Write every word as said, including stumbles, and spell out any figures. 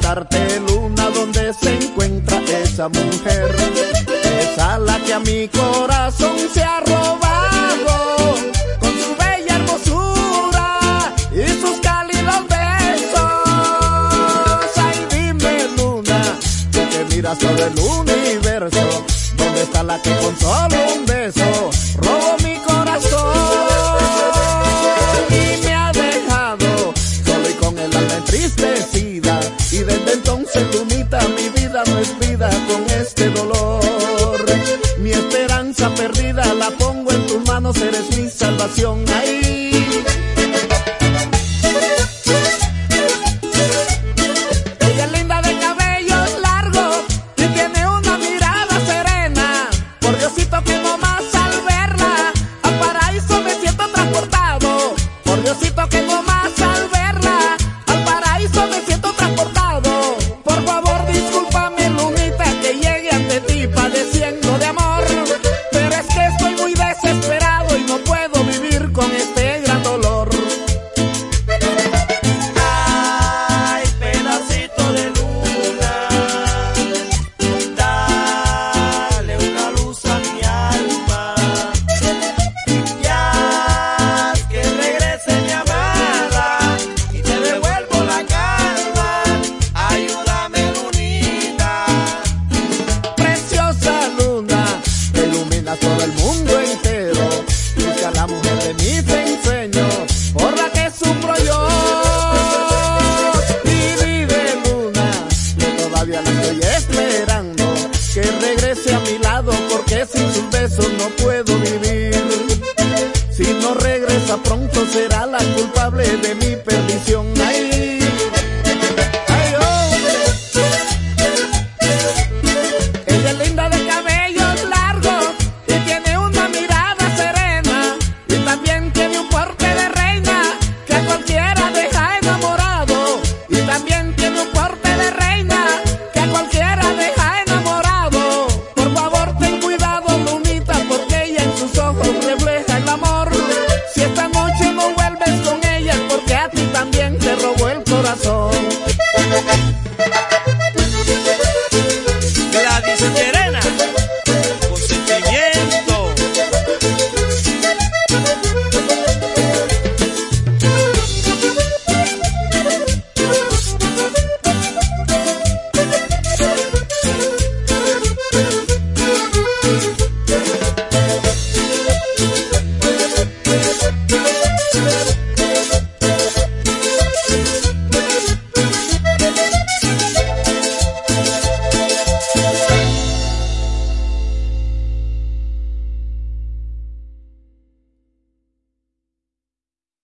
preguntarte, Luna, dónde se encuentra esa mujer, esa la que a mi corazón se ha robado con su bella hermosura y sus cálidos besos. Ay, dime, Luna, tú que miras todo el universo, ¿dónde está la que con solo un beso robó mi corazón y me ha dejado solo y con el alma entristecida? Y desde entonces, Lunita, mi vida no es vida con este dolor. Mi esperanza perdida la pongo en tus manos, eres mi salvación. Ahí ella es linda de cabellos largos y tiene una mirada serena. Por Diosito que no más al verla, al paraíso me siento transportado. Por Diosito que no más al verla, al paraíso me siento transportado. Por favor, discúlpame, Lunita, que llegue ante ti padeciendo de amor, pero es que estoy muy desesperado y no puedo vivir con este gran dolor. Ay, pedacito de luna, dale una luz a mi alma, y haz que regrese mi amada y te devuelvo la calma. Ayúdame, Lunita. Preciosa Luna, que ilumina todo el mundo entero, fuiste a la mujer de mis ensueños, por la que sufro yo. Y vive, Luna, que todavía la estoy esperando, que regrese a mi lado, porque sin sus besos no puedo vivir. Si no regresa pronto, será la culpable de mi perdición. Ay, ay, oh. Ella es linda de cabellos largos y tiene una mirada serena, y también tiene un porte de reina que a cualquiera deja enamorado. Y también tiene un porte de reina que a cualquiera deja enamorado. Por favor, ten cuidado, Lunita, porque ella en sus ojos refleja el amor. Si esta noche no vuelves con ella, es porque a ti también te robó el corazón.